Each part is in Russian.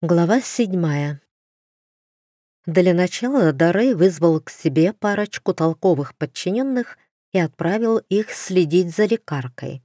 Глава 7. Для начала Дарей вызвал к себе парочку толковых подчиненных и отправил их следить за лекаркой.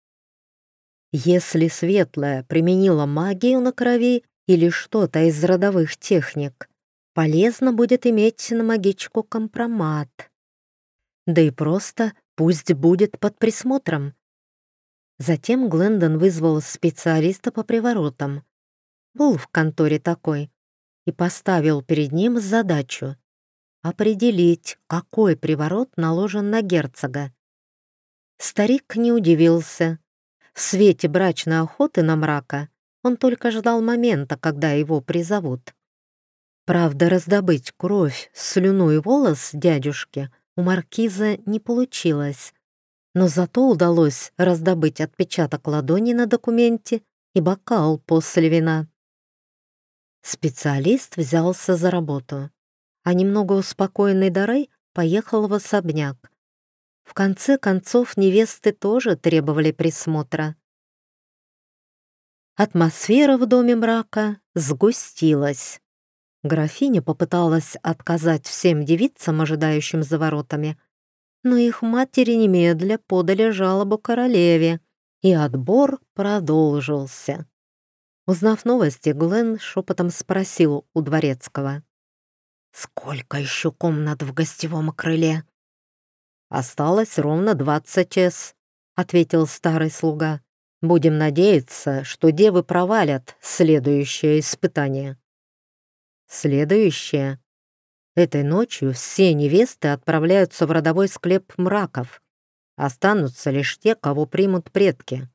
Если Светлая применила магию на крови или что-то из родовых техник, полезно будет иметь на магичку компромат. Да и просто пусть будет под присмотром. Затем Глендон вызвал специалиста по приворотам. Был в конторе такой. И поставил перед ним задачу определить, какой приворот наложен на герцога. Старик не удивился. В свете брачной охоты на мрака он только ждал момента, когда его призовут. Правда, раздобыть кровь, слюну и волос дядюшки у маркиза не получилось, но зато удалось раздобыть отпечаток ладони на документе и бокал после вина. Специалист взялся за работу, а немного успокоенный Дарей поехал в особняк. В конце концов, невесты тоже требовали присмотра. Атмосфера в доме мрака сгустилась. Графиня попыталась отказать всем девицам, ожидающим за воротами, но их матери немедля подали жалобу королеве, и отбор продолжился. Узнав новости, Глен шепотом спросил у дворецкого: «Сколько еще комнат в гостевом крыле?» «Осталось ровно 20 с», — ответил старый слуга. «Будем надеяться, что девы провалят следующее испытание». «Следующее?» Этой ночью все невесты отправляются в родовой склеп мраков. Останутся лишь те, кого примут предки.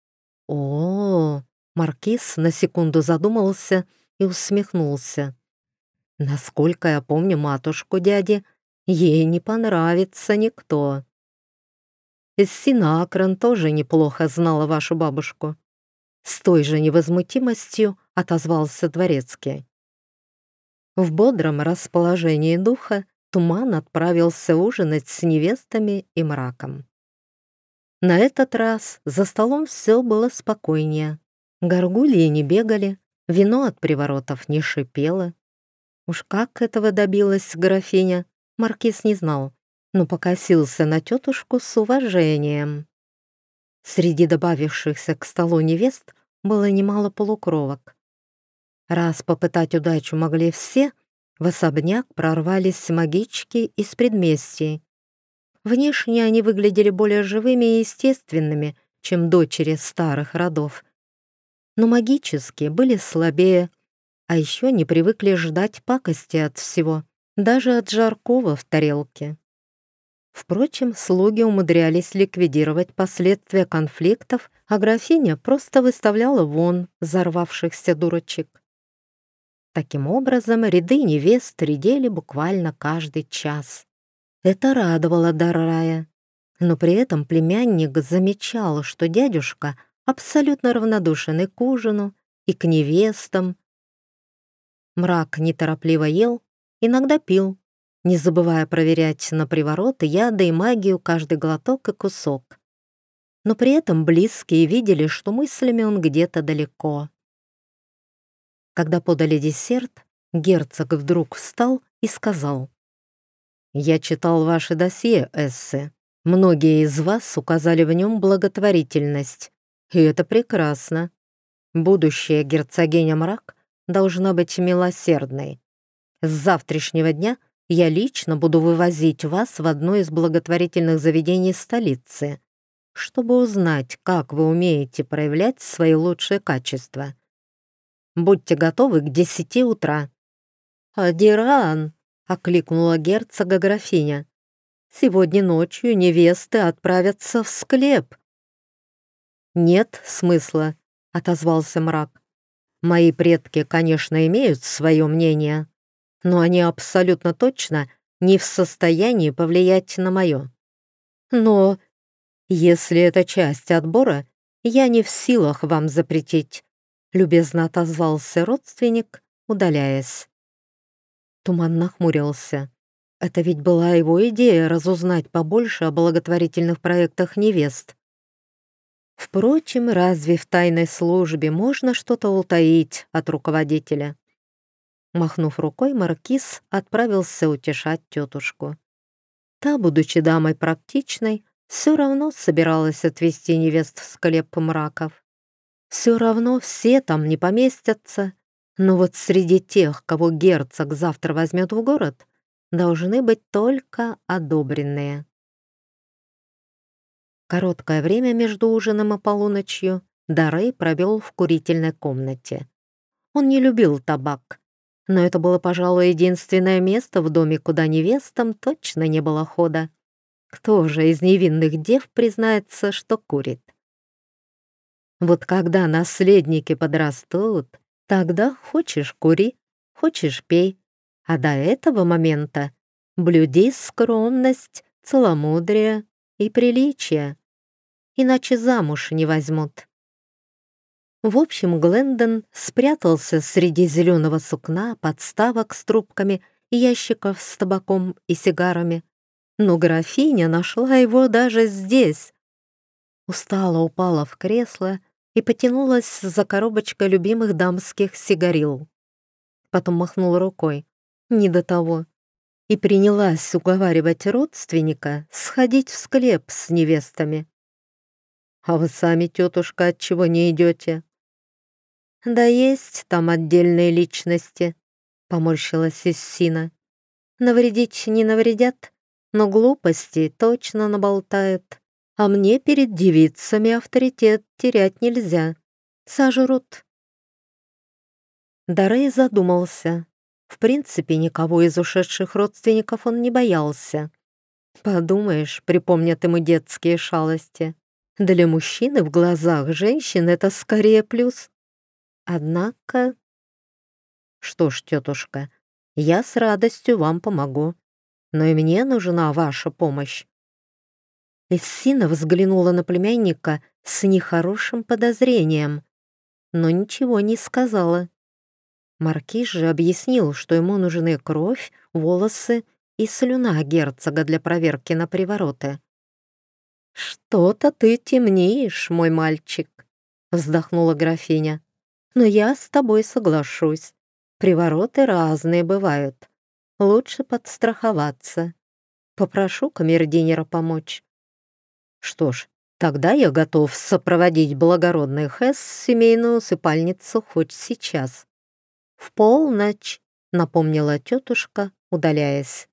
О, маркиз на секунду задумался и усмехнулся. Насколько я помню матушку дяди, ей не понравится никто. Синакрон тоже неплохо знала вашу бабушку. С той же невозмутимостью отозвался дворецкий. В бодром расположении духа Туман отправился ужинать с невестами и мраком. На этот раз за столом все было спокойнее. Горгульи не бегали, вино от приворотов не шипело. Уж как этого добилась графиня, маркиз не знал, но покосился на тетушку с уважением. Среди добавившихся к столу невест было немало полукровок. Раз попытать удачу могли все, в особняк прорвались магички из предместий. Внешне они выглядели более живыми и естественными, чем дочери старых родов. Но магически были слабее, а еще не привыкли ждать пакости от всего, даже от жаркого в тарелке. Впрочем, слуги умудрялись ликвидировать последствия конфликтов, а графиня просто выставляла вон взорвавшихся дурочек. Таким образом, ряды невест редели буквально каждый час. Это радовало Дарая, но при этом племянник замечал, что дядюшка абсолютно равнодушен и к ужину, и к невестам. Мрак неторопливо ел, иногда пил, не забывая проверять на привороты, яды и магию каждый глоток и кусок. Но при этом близкие видели, что мыслями он где-то далеко. Когда подали десерт, герцог вдруг встал и сказал: «Я читал ваше досье, Эссе. Многие из вас указали в нем благотворительность, и это прекрасно. Будущая герцогиня Мрак должна быть милосердной. С завтрашнего дня я лично буду вывозить вас в одно из благотворительных заведений столицы, чтобы узнать, как вы умеете проявлять свои лучшие качества. Будьте готовы к 10 утра». «Адиран!» — окликнула герцога графиня. «Сегодня ночью невесты отправятся в склеп». «Нет смысла», — отозвался мрак. «Мои предки, конечно, имеют свое мнение, но они абсолютно точно не в состоянии повлиять на мое. Но если это часть отбора, я не в силах вам запретить», — любезно отозвался родственник, удаляясь. Туман нахмурился. Это ведь была его идея разузнать побольше о благотворительных проектах невест. Впрочем, разве в тайной службе можно что-то утаить от руководителя? Махнув рукой, маркиз отправился утешать тетушку. Та, будучи дамой практичной, все равно собиралась отвезти невест в склеп мраков. Все равно все там не поместятся, но вот среди тех, кого герцог завтра возьмет в город, должны быть только одобренные. Короткое время между ужином и полуночью Дарей провел в курительной комнате. Он не любил табак, но это было, пожалуй, единственное место в доме, куда невестам точно не было хода. Кто же из невинных дев признается, что курит? Вот когда наследники подрастут, тогда хочешь кури, хочешь пей, а до этого момента блюди скромность, целомудрие и приличие, иначе замуж не возьмут. В общем, Глендон спрятался среди зеленого сукна, подставок с трубками, ящиков с табаком и сигарами. Но графиня нашла его даже здесь. Устало упала в кресло и потянулась за коробочкой любимых дамских сигарил. Потом махнула рукой. Не до того. И принялась уговаривать родственника сходить в склеп с невестами. «А вы сами, тетушка, отчего не идете?» «Да есть там отдельные личности», — поморщилась Иссина. «Навредить не навредят, но глупости точно наболтают. А мне перед девицами авторитет терять нельзя. Сожрут». Дарей задумался. В принципе, никого из ушедших родственников он не боялся. Подумаешь, припомнят ему детские шалости. Для мужчины в глазах женщин это скорее плюс. Однако... Что ж, тетушка, я с радостью вам помогу, но и мне нужна ваша помощь. Эссина взглянула на племянника с нехорошим подозрением, но ничего не сказала. Маркиз же объяснил, что ему нужны кровь, волосы и слюна герцога для проверки на привороты. «Что-то ты темнеешь, мой мальчик», — вздохнула графиня. «Но я с тобой соглашусь. Привороты разные бывают. Лучше подстраховаться. Попрошу камердинера помочь». «Что ж, тогда я готов сопроводить благородный Хэс в семейную усыпальницу хоть сейчас». «В полночь», — напомнила тетушка, удаляясь.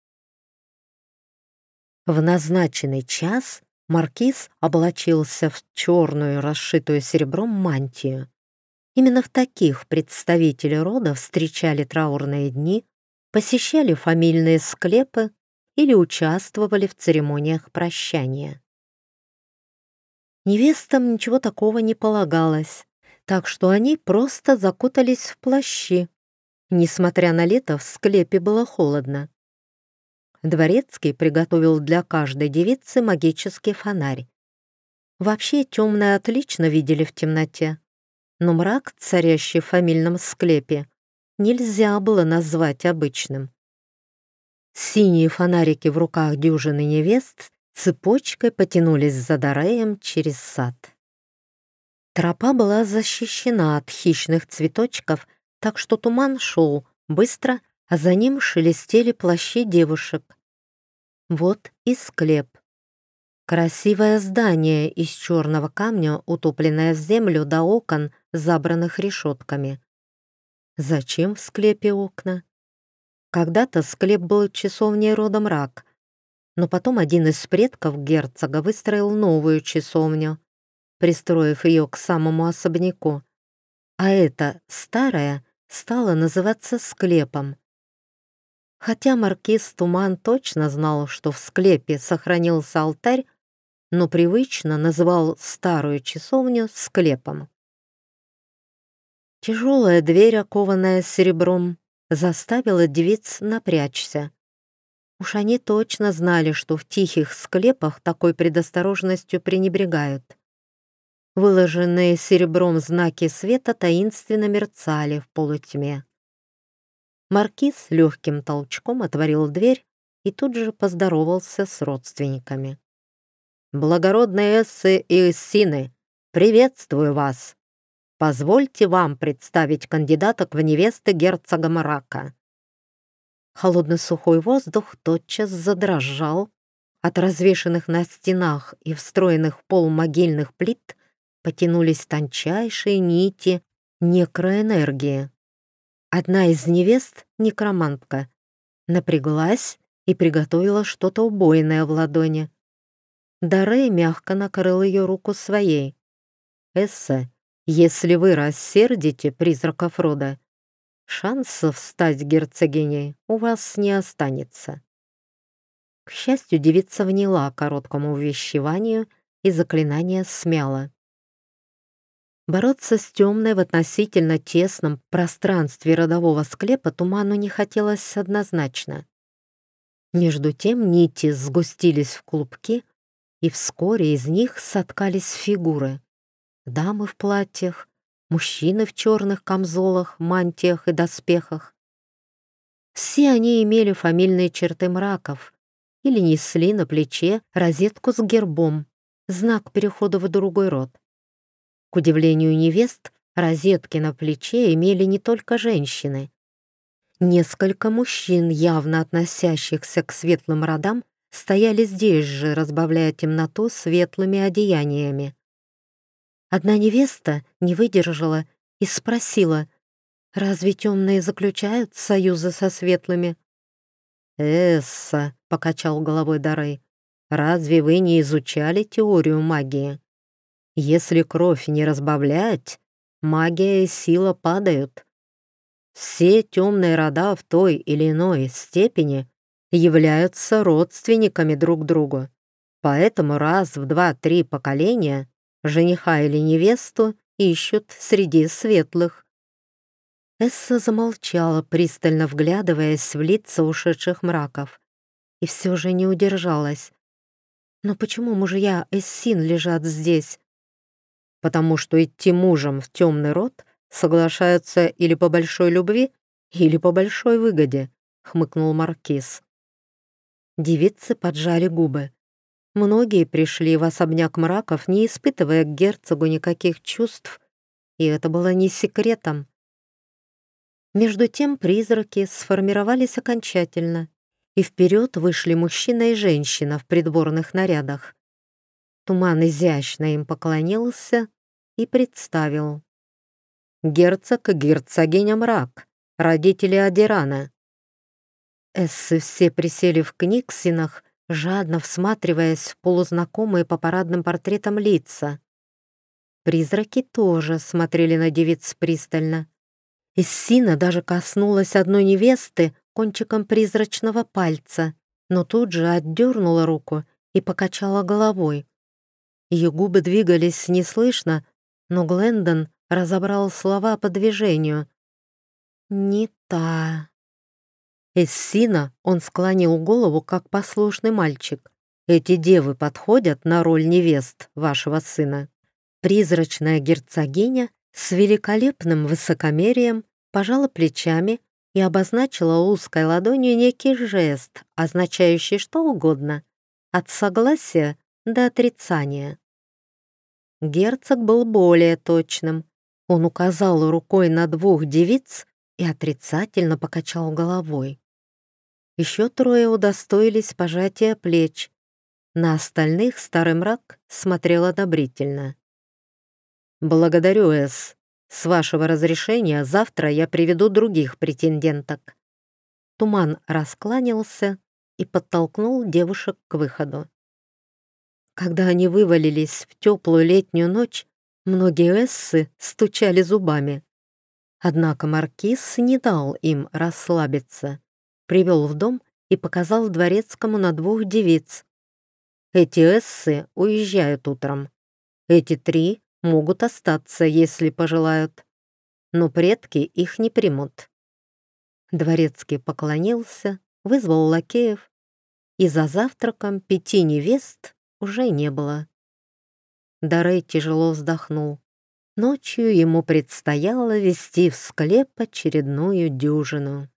В назначенный час маркиз облачился в черную, расшитую серебром мантию. Именно в таких представители рода встречали траурные дни, посещали фамильные склепы или участвовали в церемониях прощания. Невестам ничего такого не полагалось, так что они просто закутались в плащи. Несмотря на лето, в склепе было холодно. Дворецкий приготовил для каждой девицы магический фонарь. Вообще темное отлично видели в темноте, но мрак, царящий в фамильном склепе, нельзя было назвать обычным. Синие фонарики в руках дюжины невест цепочкой потянулись за Дареем через сад. Тропа была защищена от хищных цветочков, так что туман шел быстро, а за ним шелестели плащи девушек. Вот и склеп. Красивое здание из черного камня, утопленное в землю до окон, забранных решетками. Зачем в склепе окна? Когда-то склеп был часовней рода Мрак, но потом один из предков герцога выстроил новую часовню, пристроив ее к самому особняку, а эта старая стала называться склепом. Хотя маркиз Туман точно знал, что в склепе сохранился алтарь, но привычно называл старую часовню склепом. Тяжелая дверь, окованная серебром, заставила девиц напрячься. Уж они точно знали, что в тихих склепах такой предосторожностью пренебрегают. Выложенные серебром знаки света таинственно мерцали в полутьме. Маркиз легким толчком отворил дверь и тут же поздоровался с родственниками. благородные эссы и эссины, приветствую вас! Позвольте вам представить кандидаток в невесты герцога Мрака». Холодный сухой воздух тотчас задрожал. От развешанных на стенах и встроенных в пол могильных плит потянулись тончайшие нити некроэнергии. Одна из невест, некромантка, напряглась и приготовила что-то убойное в ладони. Дарей мягко накрыл ее руку своей. «Эсса, если вы рассердите призраков рода, шансов стать герцогиней у вас не останется». К счастью, девица вняла короткому увещеванию, и заклинание смяло. Бороться с темной в относительно тесном пространстве родового склепа Туману не хотелось однозначно. Между тем нити сгустились в клубки, и вскоре из них соткались фигуры. Дамы в платьях, мужчины в черных камзолах, мантиях и доспехах. Все они имели фамильные черты мраков или несли на плече розетку с гербом, знак перехода в другой род. К удивлению невест, розетки на плече имели не только женщины. Несколько мужчин, явно относящихся к светлым родам, стояли здесь же, разбавляя темноту светлыми одеяниями. Одна невеста не выдержала и спросила: «Разве темные заключают союзы со светлыми?» «Эсса», — покачал головой Дарей, — «разве вы не изучали теорию магии? Если кровь не разбавлять, магия и сила падают. Все темные рода в той или иной степени являются родственниками друг другу, поэтому раз в 2-3 поколения жениха или невесту ищут среди светлых». Эсса замолчала, пристально вглядываясь в лица ушедших мраков, и все же не удержалась. «Но почему мужья Эссин лежат здесь?» «Потому что идти мужем в темный род соглашаются или по большой любви, или по большой выгоде», — хмыкнул маркиз. Девицы поджали губы. Многие пришли в особняк мраков, не испытывая к герцогу никаких чувств, и это было не секретом. Между тем призраки сформировались окончательно, и вперед вышли мужчина и женщина в придворных нарядах. Туман изящно им поклонился и представил. «Герцог и герцогиня Мрак, родители Адирана». Эссы все присели в книгсинах, жадно всматриваясь в полузнакомые по парадным портретам лица. Призраки тоже смотрели на девиц пристально. Эссина даже коснулась одной невесты кончиком призрачного пальца, но тут же отдернула руку и покачала головой. Ее губы двигались неслышно, но Глендон разобрал слова по движению. «Не та». «Эссина», — он склонил голову, как послушный мальчик. «Эти девы подходят на роль невест вашего сына». Призрачная герцогиня с великолепным высокомерием пожала плечами и обозначила узкой ладонью некий жест, означающий что угодно, от согласия до отрицания. Герцог был более точным. Он указал рукой на 2 девиц и отрицательно покачал головой. Еще 3 удостоились пожатия плеч. На остальных старый мрак смотрел одобрительно. «Благодарю, Эс. С вашего разрешения завтра я приведу других претенденток». Туман раскланялся и подтолкнул девушек к выходу. Когда они вывалились в теплую летнюю ночь, многие эссы стучали зубами. Однако маркиз не дал им расслабиться, привел в дом и показал дворецкому на 2 девиц. «Эти эссы уезжают утром. Эти 3 могут остаться, если пожелают, но предки их не примут». Дворецкий поклонился, вызвал лакеев, и за завтраком 5 невест уже не было. Дарей тяжело вздохнул. Ночью ему предстояло вести в склеп очередную дюжину.